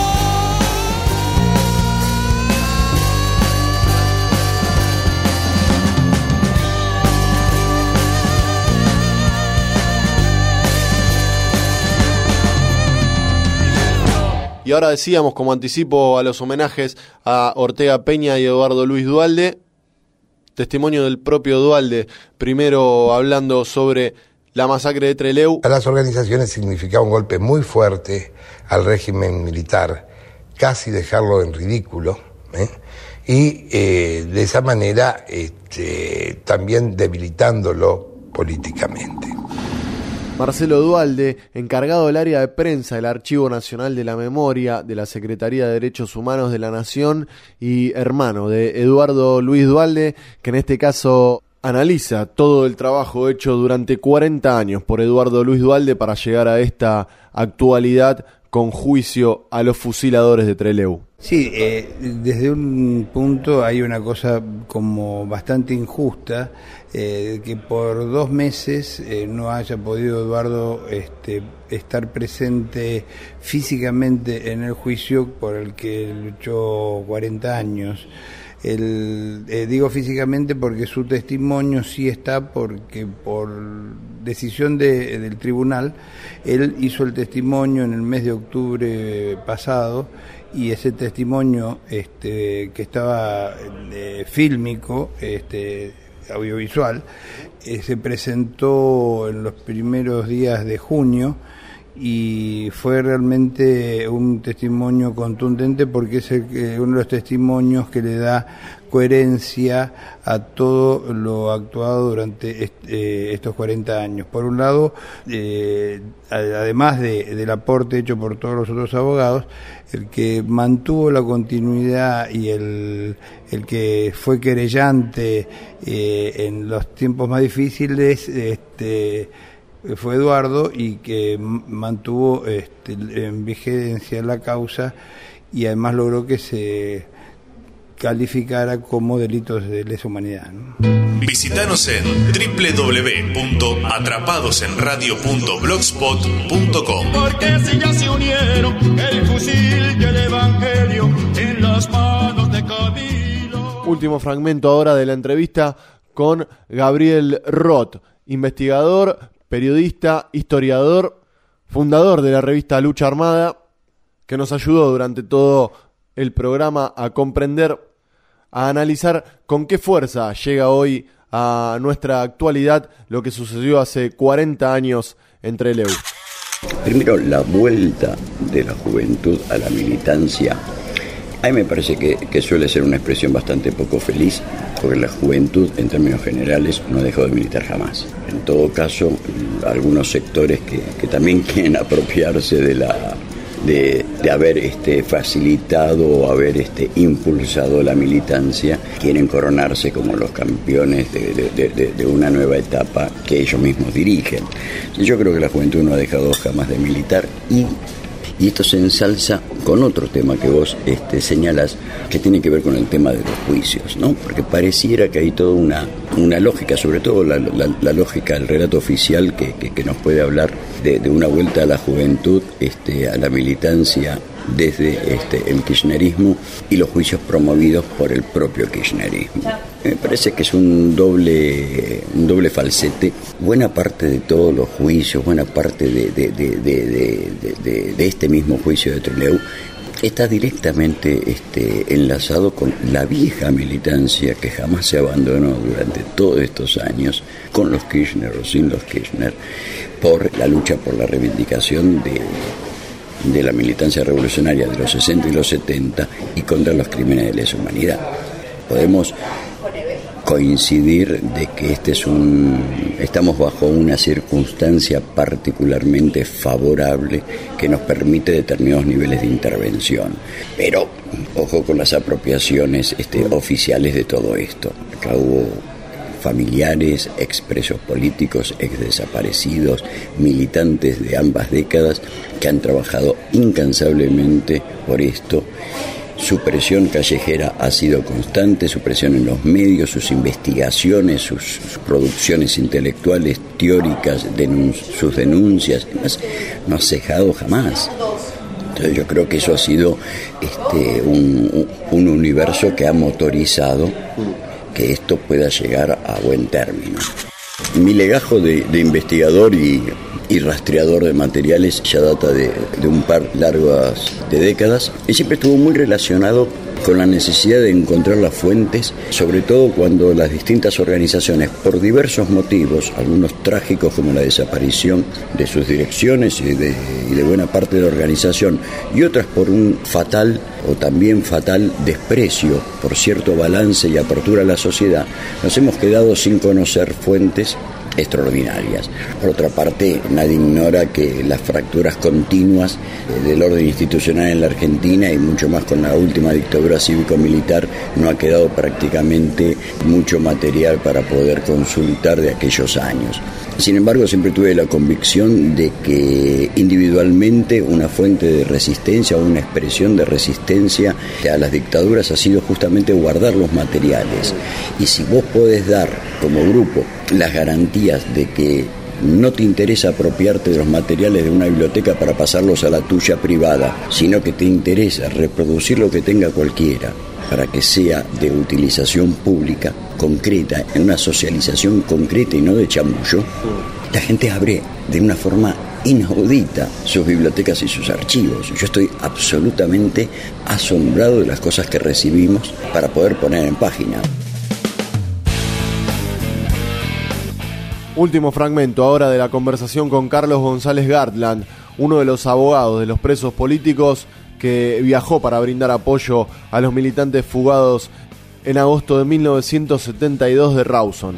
Y ahora decíamos, como anticipo a los homenajes a Ortega Peña y Eduardo Luis Duhalde, testimonio del propio Duhalde, primero hablando sobre la masacre de Trelew. A las organizaciones significaba un golpe muy fuerte al régimen militar, casi dejarlo en ridículo, ¿eh? y eh, de esa manera este, también debilitándolo políticamente. Marcelo Duhalde, encargado del área de prensa del Archivo Nacional de la Memoria de la Secretaría de Derechos Humanos de la Nación y hermano de Eduardo Luis Duhalde, que en este caso analiza todo el trabajo hecho durante cuarenta años por Eduardo Luis Duhalde para llegar a esta actualidad con juicio a los fusiladores de Trelew. Sí, eh, desde un punto hay una cosa como bastante injusta, eh, que por dos meses eh, no haya podido Eduardo este, estar presente físicamente en el juicio por el que luchó cuarenta años. El, eh, digo físicamente porque su testimonio sí está, porque por decisión de, del tribunal él hizo el testimonio en el mes de octubre pasado, y ese testimonio este, que estaba eh, fílmico, este, audiovisual, eh, se presentó en los primeros días de junio y fue realmente un testimonio contundente, porque es el, eh, uno de los testimonios que le da coherencia a todo lo actuado durante est, eh, estos cuarenta años. Por un lado, eh, además de, del aporte hecho por todos los otros abogados, el que mantuvo la continuidad y el, el que fue querellante eh, en los tiempos más difíciles este, fue Eduardo, y que mantuvo este, en vigencia la causa, y además logró que se calificara como delitos de lesa humanidad, ¿no? Visítanos en doble u doble u doble u punto atrapadosenradio punto blogspot punto com. Porque si ya se unieron el fusil y el evangelio en las manos de Camilo. Último fragmento ahora de la entrevista con Gabriel Roth, investigador, periodista, historiador, fundador de la revista Lucha Armada, que nos ayudó durante todo el programa a comprender, a analizar con qué fuerza llega hoy a nuestra actualidad lo que sucedió hace cuarenta años en Trelew. Primero, la vuelta de la juventud a la militancia. A mí me parece que, que suele ser una expresión bastante poco feliz, porque la juventud, en términos generales, no dejó de militar jamás. En todo caso, algunos sectores que, que también quieren apropiarse de la, de, de haber este, facilitado o haber este, impulsado la militancia, quieren coronarse como los campeones de, de, de, de una nueva etapa que ellos mismos dirigen. Yo creo que la juventud no ha dejado jamás de militar y, y esto se ensalza con otro tema que vos este, señalas, que tiene que ver con el tema de los juicios, ¿no? Porque pareciera que hay toda una, una lógica, sobre todo la, la, la lógica del relato oficial que, que, que nos puede hablar de, de una vuelta a la juventud, este, a la militancia desde este, el kirchnerismo y los juicios promovidos por el propio kirchnerismo. Me parece que es un doble, un doble falsete. Buena parte de todos los juicios, buena parte de, de, de, de, de, de, de este mismo juicio de Trelew está directamente este, enlazado con la vieja militancia que jamás se abandonó durante todos estos años, con los Kirchner o sin los Kirchner, por la lucha por la reivindicación de, de la militancia revolucionaria de los sesenta y los setenta y contra los crímenes de lesa humanidad. Podemos coincidir de que este es un estamos bajo una circunstancia particularmente favorable que nos permite determinados niveles de intervención, pero ojo con las apropiaciones este, oficiales de todo esto. Acá hubo familiares, expresos políticos, ex desaparecidos, militantes de ambas décadas que han trabajado incansablemente por esto. Su presión callejera ha sido constante, su presión en los medios, sus investigaciones, sus, sus producciones intelectuales, teóricas, denun- sus denuncias, además, no ha cejado jamás. Entonces yo creo que eso ha sido este, un, un universo que ha motorizado que esto pueda llegar a buen término. Mi legajo de, de investigador y, y rastreador de materiales ya data de, de un par largas de décadas y siempre estuvo muy relacionado con la necesidad de encontrar las fuentes, sobre todo cuando las distintas organizaciones, por diversos motivos, algunos trágicos como la desaparición de sus direcciones y de, y de buena parte de la organización, y otras por un fatal o también fatal desprecio por cierto balance y apertura a la sociedad, nos hemos quedado sin conocer fuentes extraordinarias. Por otra parte, nadie ignora que las fracturas continuas del orden institucional en la Argentina y mucho más con la última dictadura cívico-militar no ha quedado prácticamente mucho material para poder consultar de aquellos años. Sin embargo, siempre tuve la convicción de que individualmente una fuente de resistencia o una expresión de resistencia a las dictaduras ha sido justamente guardar los materiales. Y si vos podés dar como grupo las garantías de que no te interesa apropiarte de los materiales de una biblioteca para pasarlos a la tuya privada, sino que te interesa reproducir lo que tenga cualquiera para que sea de utilización pública, concreta, en una socialización concreta y no de chamullo, la gente abre de una forma inaudita sus bibliotecas y sus archivos. Yo estoy absolutamente asombrado de las cosas que recibimos para poder poner en página. Último fragmento ahora de la conversación con Carlos González Gartland, uno de los abogados de los presos políticos que viajó para brindar apoyo a los militantes fugados en agosto de mil novecientos setenta y dos de Rawson.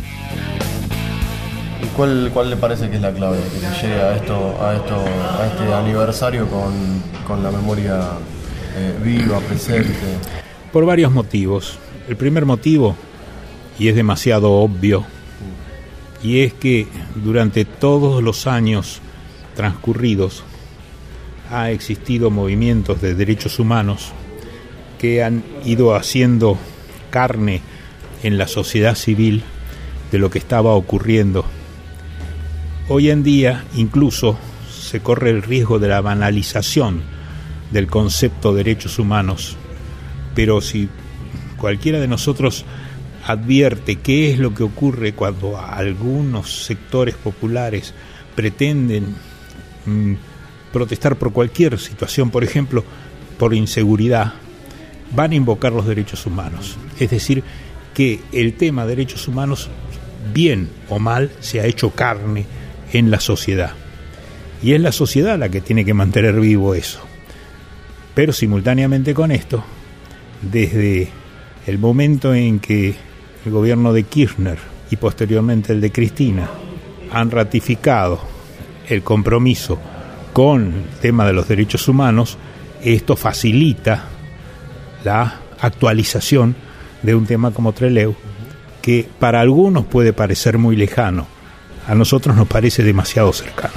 ¿Y cuál, cuál le parece que es la clave de que se llegue a esto, a esto, a este aniversario con, con la memoria eh, viva, presente? Por varios motivos. El primer motivo, y es demasiado obvio, y es que durante todos los años transcurridos ha existido movimientos de derechos humanos que han ido haciendo carne en la sociedad civil de lo que estaba ocurriendo. Hoy en día incluso se corre el riesgo de la banalización del concepto de derechos humanos, pero si cualquiera de nosotros advierte qué es lo que ocurre cuando algunos sectores populares pretenden mmm, protestar por cualquier situación, por ejemplo, por inseguridad, van a invocar los derechos humanos. Es decir, que el tema de derechos humanos, bien o mal, se ha hecho carne en la sociedad. Y es la sociedad la que tiene que mantener vivo eso. Pero simultáneamente con esto, desde el momento en que el gobierno de Kirchner y posteriormente el de Cristina han ratificado el compromiso con el tema de los derechos humanos, esto facilita la actualización de un tema como Trelew, que para algunos puede parecer muy lejano, a nosotros nos parece demasiado cercano.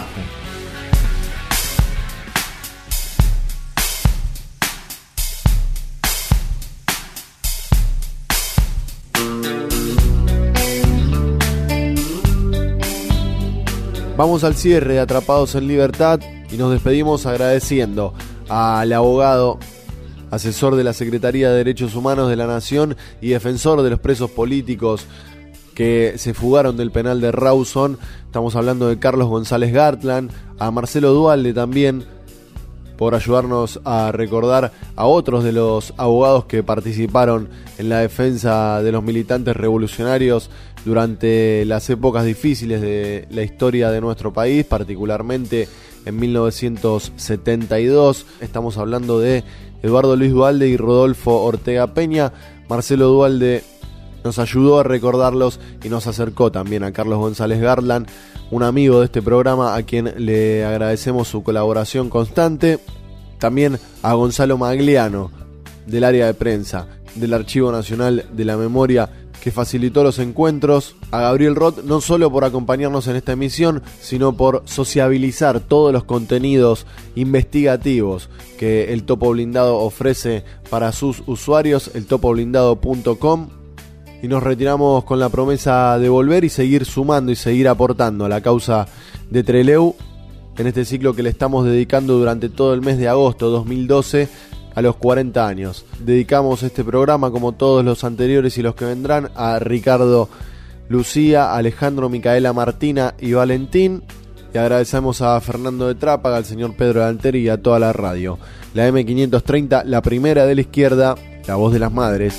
Vamos al cierre de Atrapados en Libertad y nos despedimos agradeciendo al abogado, asesor de la Secretaría de Derechos Humanos de la Nación y defensor de los presos políticos que se fugaron del penal de Rawson. Estamos hablando de Carlos González Gartland, a Marcelo Duhalde también, por ayudarnos a recordar a otros de los abogados que participaron en la defensa de los militantes revolucionarios durante las épocas difíciles de la historia de nuestro país, particularmente en mil novecientos setenta y dos. Estamos hablando de Eduardo Luis Duhalde y Rodolfo Ortega Peña. Marcelo Duhalde nos ayudó a recordarlos y nos acercó también a Carlos González Gartland, un amigo de este programa a quien le agradecemos su colaboración constante. También a Gonzalo Magliano, del área de prensa del Archivo Nacional de la Memoria, que facilitó los encuentros. A Gabriel Roth, no solo por acompañarnos en esta emisión, sino por sociabilizar todos los contenidos investigativos que el Topo Blindado ofrece para sus usuarios, el topo blindado punto com. Y nos retiramos con la promesa de volver y seguir sumando y seguir aportando a la causa de Trelew en este ciclo que le estamos dedicando durante todo el mes de agosto dos mil doce a los cuarenta años. Dedicamos este programa, como todos los anteriores y los que vendrán, a Ricardo Lucía, Alejandro, Micaela, Martina y Valentín. Y agradecemos a Fernando de Trápaga, al señor Pedro de Alteri y a toda la radio. La eme quinientos treinta, la primera de la izquierda, la voz de las madres.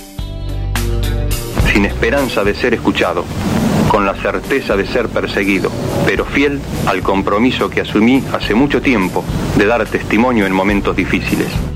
Sin esperanza de ser escuchado, con la certeza de ser perseguido, pero fiel al compromiso que asumí hace mucho tiempo de dar testimonio en momentos difíciles.